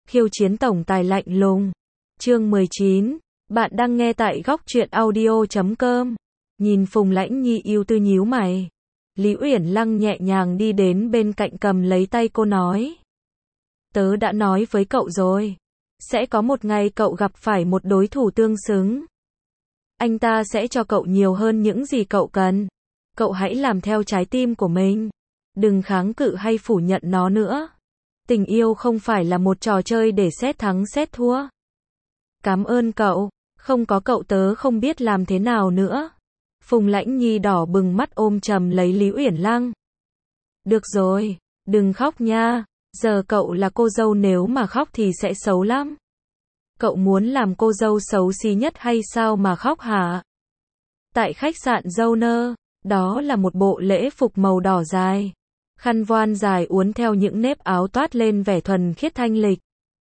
Khiêu chiến tổng tài lạnh lùng. Chương 19. Bạn đang nghe tại góc truyện audio.com. Nhìn Phùng Lãnh Nhi ưu tư nhíu mày. Lý Uyển Lăng nhẹ nhàng đi đến bên cạnh cầm lấy tay cô nói. Tớ đã nói với cậu rồi. Sẽ có một ngày cậu gặp phải một đối thủ tương xứng. Anh ta sẽ cho cậu nhiều hơn những gì cậu cần. Cậu hãy làm theo trái tim của mình. Đừng kháng cự hay phủ nhận nó nữa. Tình yêu không phải là một trò chơi để xét thắng xét thua. Cảm ơn cậu, không có cậu tớ không biết làm thế nào nữa. Phùng Lãnh Nhi đỏ bừng mắt ôm chầm lấy Lý Uyển Lăng. Được rồi, đừng khóc nha, giờ cậu là cô dâu nếu mà khóc thì sẽ xấu lắm. Cậu muốn làm cô dâu xấu xí nhất hay sao mà khóc hả? Tại khách sạn dâu nơ, đó là một bộ lễ phục màu đỏ dài. Khăn voan dài uốn theo những nếp áo toát lên vẻ thuần khiết thanh lịch.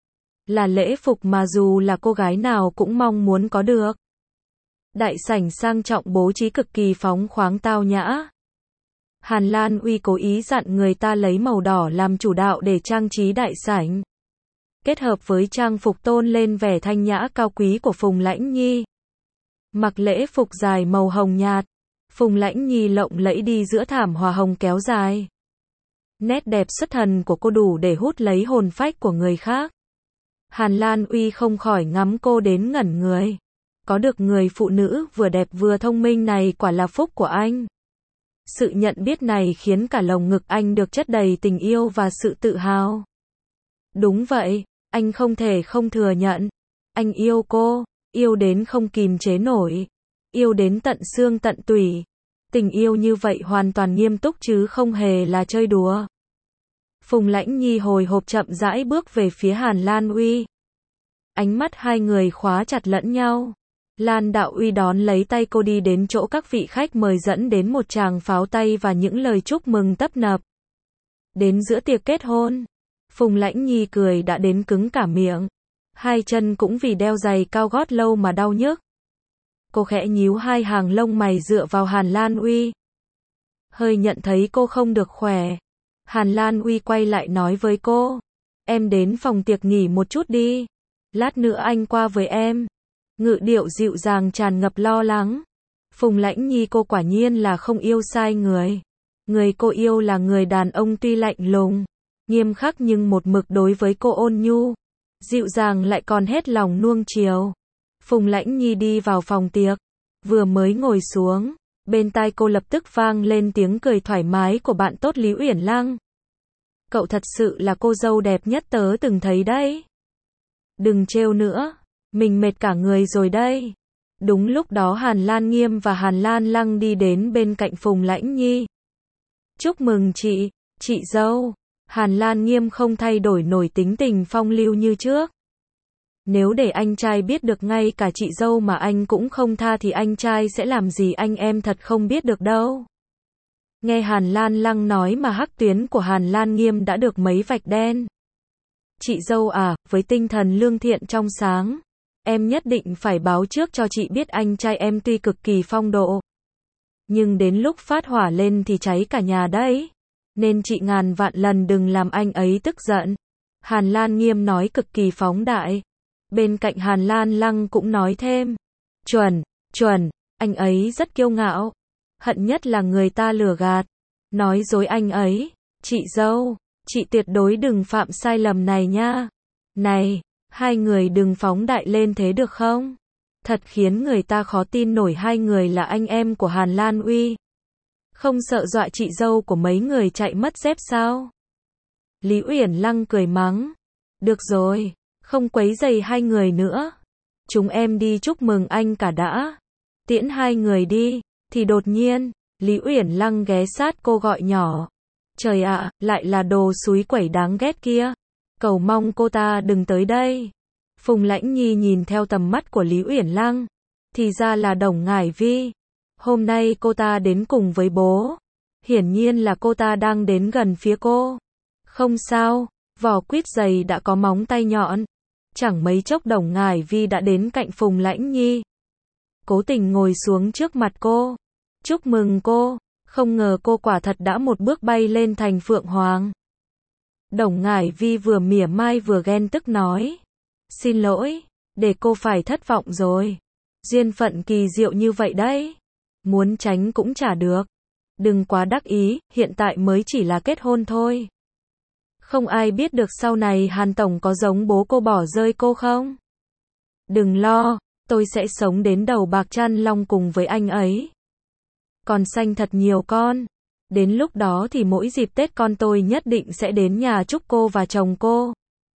Là lễ phục mà dù là cô gái nào cũng mong muốn có được. Đại sảnh sang trọng bố trí cực kỳ phóng khoáng tao nhã. Hàn Lan Uy cố ý dặn người ta lấy màu đỏ làm chủ đạo để trang trí đại sảnh. Kết hợp với trang phục tôn lên vẻ thanh nhã cao quý của Phùng Lãnh Nhi. Mặc lễ phục dài màu hồng nhạt, Phùng Lãnh Nhi lộng lẫy đi giữa thảm hoa hồng kéo dài. Nét đẹp xuất thần của cô đủ để hút lấy hồn phách của người khác. Hàn Lan Uy không khỏi ngắm cô đến ngẩn người. Có được người phụ nữ vừa đẹp vừa thông minh này quả là phúc của anh. Sự nhận biết này khiến cả lồng ngực anh được chất đầy tình yêu và sự tự hào. Đúng vậy, anh không thể không thừa nhận. Anh yêu cô, yêu đến không kìm chế nổi. Yêu đến tận xương tận tủy. Tình yêu như vậy hoàn toàn nghiêm túc chứ không hề là chơi đùa. Phùng Lãnh Nhi hồi hộp chậm rãi bước về phía Hàn Lan Uy. Ánh mắt hai người khóa chặt lẫn nhau. Lan Đạo Uy đón lấy tay cô đi đến chỗ các vị khách mời dẫn đến một tràng pháo tay và những lời chúc mừng tấp nập. Đến giữa tiệc kết hôn, Phùng Lãnh Nhi cười đã đến cứng cả miệng. Hai chân cũng vì đeo giày cao gót lâu mà đau nhức. Cô khẽ nhíu hai hàng lông mày dựa vào Hàn Lan Uy. Hơi nhận thấy cô không được khỏe. Hàn Lan Uy quay lại nói với cô. Em đến phòng tiệc nghỉ một chút đi. Lát nữa anh qua với em. Ngữ điệu dịu dàng tràn ngập lo lắng. Phùng Lãnh Nhi cô quả nhiên là không yêu sai người. Người cô yêu là người đàn ông tuy lạnh lùng, nghiêm khắc nhưng một mực đối với cô ôn nhu. Dịu dàng lại còn hết lòng nuông chiều. Phùng Lãnh Nhi đi vào phòng tiệc. Vừa mới ngồi xuống, bên tai cô lập tức vang lên tiếng cười thoải mái của bạn tốt Lý Uyển Lăng. Cậu thật sự là cô dâu đẹp nhất tớ từng thấy đấy. Đừng trêu nữa, mình mệt cả người rồi đây. Đúng lúc đó Hàn Lan Nghiêm và Hàn Lan Lăng đi đến bên cạnh Phùng Lãnh Nhi. Chúc mừng chị dâu. Hàn Lan Nghiêm không thay đổi nổi tính tình phong lưu như trước. Nếu để anh trai biết được ngay cả chị dâu mà anh cũng không tha thì anh trai sẽ làm gì anh em thật không biết được đâu. Nghe Hàn Lan Lăng nói mà hắc tuyến của Hàn Lan Nghiêm đã được mấy vạch đen. Chị dâu à, với tinh thần lương thiện trong sáng, em nhất định phải báo trước cho chị biết anh trai em tuy cực kỳ phong độ. Nhưng đến lúc phát hỏa lên thì cháy cả nhà đấy. Nên chị ngàn vạn lần đừng làm anh ấy tức giận. Hàn Lan Nghiêm nói cực kỳ phóng đại. Bên cạnh Hàn Lan Lăng cũng nói thêm. Chuẩn, anh ấy rất kiêu ngạo. Hận nhất là người ta lừa gạt, nói dối anh ấy. Chị dâu, chị tuyệt đối đừng phạm sai lầm này nha. Này, hai người đừng phóng đại lên thế được không? Thật khiến người ta khó tin nổi hai người là anh em của Hàn Lan Uy. Không sợ dọa chị dâu của mấy người chạy mất dép sao? Lý Uyển Lăng cười mắng. Được rồi, không quấy rầy hai người nữa. Chúng em đi chúc mừng anh cả đã. Tiễn hai người đi. Thì đột nhiên, Lý Uyển Lăng ghé sát cô gọi nhỏ. Trời ạ, lại là đồ xúi quẩy đáng ghét kia. Cầu mong cô ta đừng tới đây. Phùng Lãnh Nhi nhìn theo tầm mắt của Lý Uyển Lăng. Thì ra là Đồng Ngải Vi. Hôm nay cô ta đến cùng với bố. Hiển nhiên là cô ta đang đến gần phía cô. Không sao, vỏ quýt giày đã có móng tay nhọn. Chẳng mấy chốc Đồng Ngải Vi đã đến cạnh Phùng Lãnh Nhi. Cố tình ngồi xuống trước mặt cô. Chúc mừng cô, không ngờ cô quả thật đã một bước bay lên thành Phượng Hoàng. Đồng Ngải Vi vừa mỉa mai vừa ghen tức nói. Xin lỗi, để cô phải thất vọng rồi. Duyên phận kỳ diệu như vậy đấy. Muốn tránh cũng chả được. Đừng quá đắc ý, hiện tại mới chỉ là kết hôn thôi. Không ai biết được sau này Hàn Tổng có giống bố cô bỏ rơi cô không? Đừng lo, tôi sẽ sống đến đầu bạc chăn long cùng với anh ấy. Còn sanh thật nhiều con. Đến lúc đó thì mỗi dịp Tết con tôi nhất định sẽ đến nhà chúc cô và chồng cô.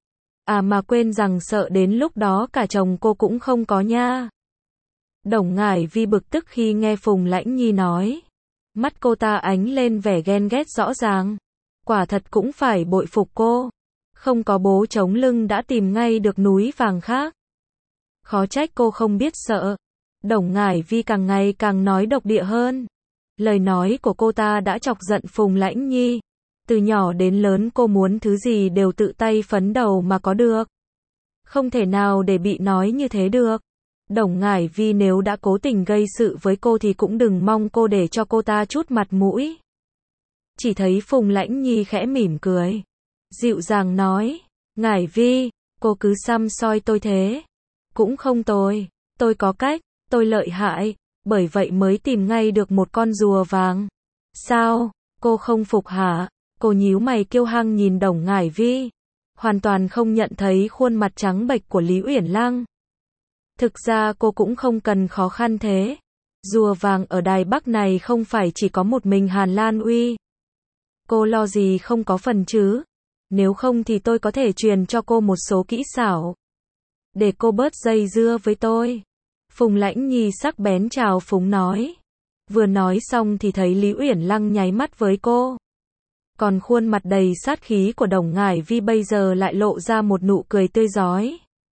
À mà quên rằng sợ đến lúc đó cả chồng cô cũng không có nha. Đồng Ngải Vi bực tức khi nghe Phùng Lãnh Nhi nói. Mắt cô ta ánh lên vẻ ghen ghét rõ ràng. Quả thật cũng phải bội phục cô. Không có bố chống lưng đã tìm ngay được núi vàng khác. Khó trách cô không biết sợ. Đồng Ngải Vi càng ngày càng nói độc địa hơn. Lời nói của cô ta đã chọc giận Phùng Lãnh Nhi. Từ nhỏ đến lớn cô muốn thứ gì đều tự tay phấn đầu mà có được. Không thể nào để bị nói như thế được. Đồng Ngải Vi nếu đã cố tình gây sự với cô thì cũng đừng mong cô để cho cô ta chút mặt mũi. Chỉ thấy Phùng Lãnh Nhi khẽ mỉm cười. Dịu dàng nói. Ngải Vi, cô cứ săm soi tôi thế. Cũng không tồi. Tôi có cách, tôi lợi hại. Bởi vậy mới tìm ngay được một con rùa vàng. Sao, cô không phục hả? Cô nhíu mày kiêu hăng nhìn Đồng Ngải Vi. Hoàn toàn không nhận thấy khuôn mặt trắng bệch của Lý Uyển Lăng. Thực ra cô cũng không cần khó khăn thế. Rùa vàng ở Đài Bắc này không phải chỉ có một mình Hàn Lan Uy. Cô lo gì không có phần chứ? Nếu không thì tôi có thể truyền cho cô một số kỹ xảo. Để cô bớt dây dưa với tôi. Phùng Lãnh Nhi sắc bén chào phúng nói. Vừa nói xong thì thấy Lý Uyển Lăng nháy mắt với cô. Còn khuôn mặt đầy sát khí của Đồng Ngải Vi bây giờ lại lộ ra một nụ cười tươi rói.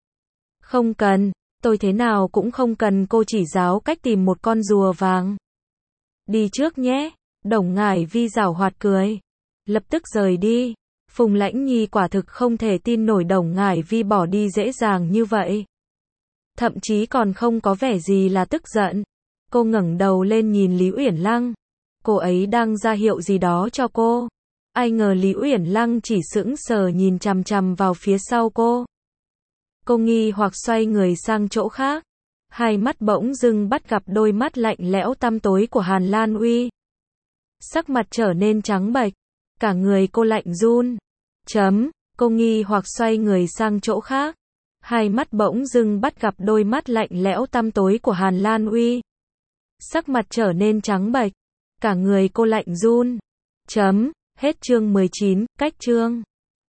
Không cần, tôi thế nào cũng không cần cô chỉ giáo cách tìm một con rùa vàng. Đi trước nhé, Đồng Ngải Vi giảo hoạt cười. Lập tức rời đi. Phùng Lãnh Nhi quả thực không thể tin nổi Đồng Ngải Vi bỏ đi dễ dàng như vậy. Thậm chí còn không có vẻ gì là tức giận. Cô ngẩng đầu lên nhìn Lý Uyển Lăng. Cô ấy đang ra hiệu gì đó cho cô. Ai ngờ Lý Uyển Lăng chỉ sững sờ nhìn chằm chằm vào phía sau cô. Cô nghi hoặc xoay người sang chỗ khác. Hai mắt bỗng dưng bắt gặp đôi mắt lạnh lẽo tăm tối của Hàn Lan Uy. Sắc mặt trở nên trắng bệch. Cả người cô lạnh run. Cô nghi hoặc xoay người sang chỗ khác. Hai mắt bỗng dưng bắt gặp đôi mắt lạnh lẽo tăm tối của Hàn Lan Uy. Sắc mặt trở nên trắng bệch. Cả người cô lạnh run. Hết chương 19, cách chương.